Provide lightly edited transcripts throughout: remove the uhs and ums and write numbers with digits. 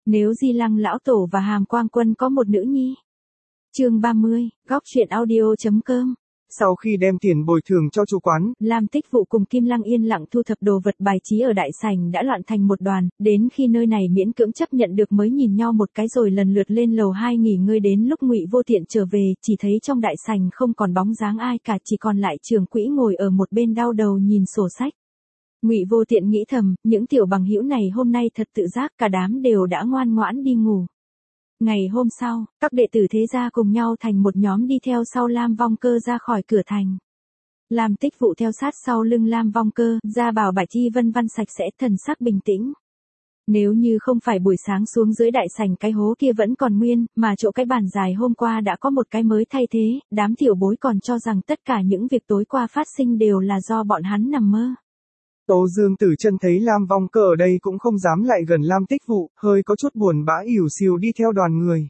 Nếu Di Lăng lão tổ và Hàm Quang Quân có một nữ nhi. Chương 30, góc truyện audio.com. Sau khi đem tiền bồi thường cho chủ quán, Lam Tích Vụ cùng Kim Lăng yên lặng thu thập đồ vật bài trí ở đại sảnh đã loạn thành một đoàn, đến khi nơi này miễn cưỡng chấp nhận được mới nhìn nhau một cái rồi lần lượt lên lầu 2 nghỉ ngơi. Đến lúc Ngụy Vô Tiện trở về, chỉ thấy trong đại sảnh không còn bóng dáng ai cả, chỉ còn lại Trường Quỹ ngồi ở một bên đau đầu nhìn sổ sách. Ngụy Vô Tiện nghĩ thầm, những tiểu bằng hữu này hôm nay thật tự giác, cả đám đều đã ngoan ngoãn đi ngủ. Ngày hôm sau, các đệ tử thế gia cùng nhau thành một nhóm đi theo sau Lam Vong Cơ ra khỏi cửa thành. Lam Tích Vụ theo sát sau lưng Lam Vong Cơ, da bào bạch y vân vân sạch sẽ, thần sắc bình tĩnh. Nếu như không phải buổi sáng xuống dưới đại sảnh cái hố kia vẫn còn nguyên, mà chỗ cái bàn dài hôm qua đã có một cái mới thay thế, đám tiểu bối còn cho rằng tất cả những việc tối qua phát sinh đều là do bọn hắn nằm mơ. Tô Dương Tử Chân thấy Lam Vong Cơ ở đây cũng không dám lại gần Lam Tích Vụ, hơi có chút buồn bã ỉu xìu đi theo đoàn người.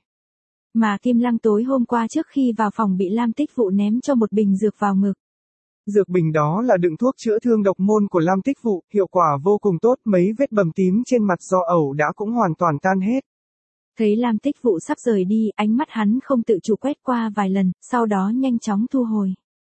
Mà Kim Lăng tối hôm qua trước khi vào phòng bị Lam Tích Vụ ném cho một bình dược vào ngực. Dược bình đó là đựng thuốc chữa thương độc môn của Lam Tích Vụ, hiệu quả vô cùng tốt, mấy vết bầm tím trên mặt do ẩu đã cũng hoàn toàn tan hết. Thấy Lam Tích Vụ sắp rời đi, ánh mắt hắn không tự chủ quét qua vài lần, sau đó nhanh chóng thu hồi.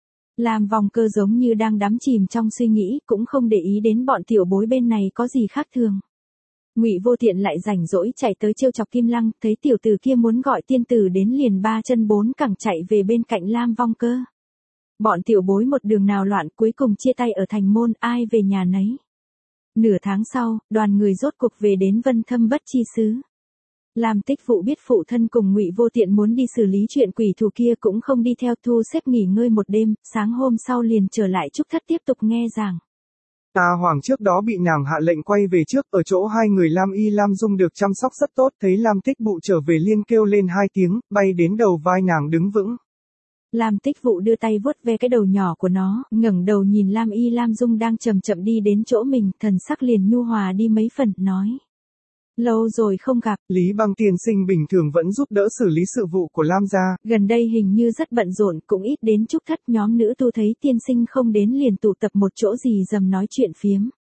Lam Vong Cơ giống như đang đắm chìm trong suy nghĩ, cũng không để ý đến bọn tiểu bối bên này có gì khác thường. Ngụy Vô Tiện lại rảnh rỗi chạy tới trêu chọc Kim Lăng, thấy tiểu tử kia muốn gọi tiên tử đến liền ba chân bốn cẳng chạy về bên cạnh Lam Vong Cơ. Bọn tiểu bối một đường nào loạn, cuối cùng chia tay ở thành môn, ai về nhà nấy. Nửa tháng sau, đoàn người rốt cuộc về đến Vân Thâm Bất Chi xứ. Lam Tích Vụ biết phụ thân cùng Ngụy Vô Tiện muốn đi xử lý chuyện quỷ thù kia cũng không đi theo, thu xếp nghỉ ngơi một đêm, sáng hôm sau liền trở lại Trúc Thất tiếp tục nghe giảng. Ta Hoàng trước đó bị nàng hạ lệnh quay về trước, ở chỗ hai người Lam Y Lam Dung được chăm sóc rất tốt, thấy Lam Tích Vụ trở về liên kêu lên hai tiếng, bay đến đầu vai nàng đứng vững. Lam Tích Vụ đưa tay vuốt ve cái đầu nhỏ của nó, ngẩng đầu nhìn Lam Y Lam Dung đang chậm chậm đi đến chỗ mình, thần sắc liền nhu hòa đi mấy phần, nói. Lâu rồi không gặp. Lý Băng tiên sinh bình thường vẫn giúp đỡ xử lý sự vụ của Lam gia. Gần đây hình như rất bận rộn, cũng ít đến Trúc Thất. Nhóm nữ tu thấy tiên sinh không đến liền tụ tập một chỗ gì dầm nói chuyện phiếm.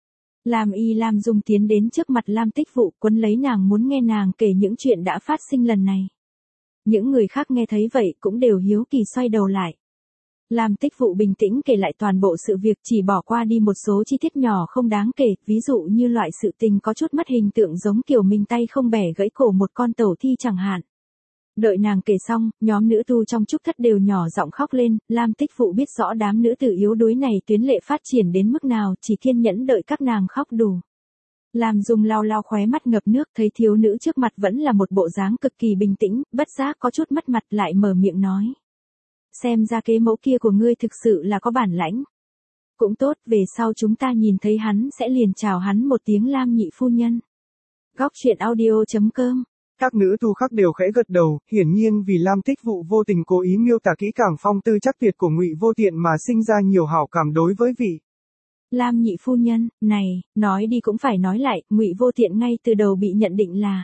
Lam Y Lam Dung tiến đến trước mặt Lam Tích Vụ, quấn lấy nàng muốn nghe nàng kể những chuyện đã phát sinh lần này. Những người khác nghe thấy vậy cũng đều hiếu kỳ xoay đầu lại. Lam Tích Vụ bình tĩnh kể lại toàn bộ sự việc, chỉ bỏ qua đi một số chi tiết nhỏ không đáng kể, ví dụ như loại sự tình có chút mất hình tượng giống kiểu mình tay không bẻ gãy cổ một con tẩu thi chẳng hạn. Đợi nàng kể xong, nhóm nữ tu trong Trúc Thất đều nhỏ giọng khóc lên. Lam Tích Vụ biết rõ đám nữ tử yếu đuối này tuyến lệ phát triển đến mức nào, chỉ kiên nhẫn đợi các nàng khóc đủ. Lam Dung lau lau khóe mắt ngập nước, thấy thiếu nữ trước mặt vẫn là một bộ dáng cực kỳ bình tĩnh, bất giác có chút mất mặt, lại mở miệng nói. Xem ra kế mẫu kia của ngươi thực sự là có bản lãnh. Cũng tốt, về sau chúng ta nhìn thấy hắn sẽ liền chào hắn một tiếng Lam nhị phu nhân. Góc truyện audio.com. Các nữ tu khác đều khẽ gật đầu, hiển nhiên vì Lam Tích Vụ vô tình cố ý miêu tả kỹ càng phong tư chắc tuyệt của Ngụy Vô Tiện mà sinh ra nhiều hảo cảm đối với vị Lam nhị phu nhân. Này, nói đi cũng phải nói lại, Ngụy Vô Tiện ngay từ đầu bị nhận định là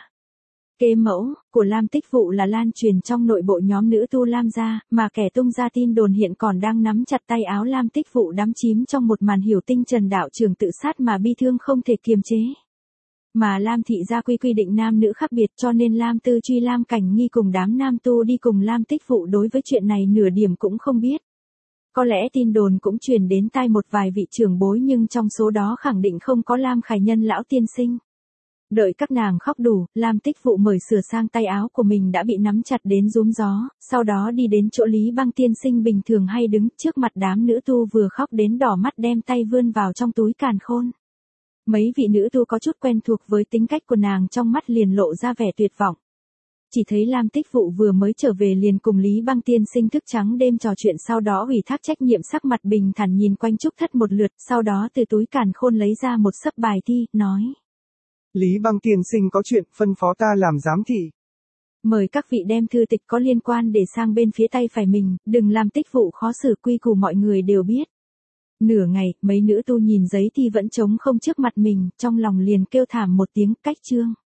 kế mẫu của Lam Tích Vụ là lan truyền trong nội bộ nhóm nữ tu Lam gia, mà kẻ tung ra tin đồn hiện còn đang nắm chặt tay áo Lam Tích Vụ đắm chím trong một màn hiểu tinh trần đạo trường tự sát mà bi thương không thể kiềm chế. Mà Lam thị gia quy định nam nữ khác biệt, cho nên Lam Tư Truy Lam Cảnh Nghi cùng đám nam tu đi cùng Lam Tích Vụ đối với chuyện này nửa điểm cũng không biết. Có lẽ tin đồn cũng truyền đến tai một vài vị trưởng bối, nhưng trong số đó khẳng định không có Lam Khải Nhân lão tiên sinh. Đợi các nàng khóc đủ, Lam Tích Vụ mời sửa sang tay áo của mình đã bị nắm chặt đến rúm gió, sau đó đi đến chỗ Lý Băng tiên sinh bình thường hay đứng trước mặt đám nữ tu vừa khóc đến đỏ mắt, đem tay vươn vào trong túi càn khôn. Mấy vị nữ tu có chút quen thuộc với tính cách của nàng, trong mắt liền lộ ra vẻ tuyệt vọng. Chỉ thấy Lam Tích Vụ vừa mới trở về liền cùng Lý Băng tiên sinh thức trắng đêm trò chuyện, sau đó ủy thác trách nhiệm, sắc mặt bình thản nhìn quanh Trúc Thất một lượt, sau đó từ túi càn khôn lấy ra một xấp bài thi, nói. Lý Băng tiên sinh có chuyện phân phó ta làm giám thị. Mời các vị đem thư tịch có liên quan để sang bên phía tay phải mình, đừng làm Tích Vụ khó xử, quy củ mọi người đều biết. Nửa ngày, mấy nữ tu nhìn giấy thi vẫn trống không trước mặt mình, trong lòng liền kêu thảm một tiếng, cách chương.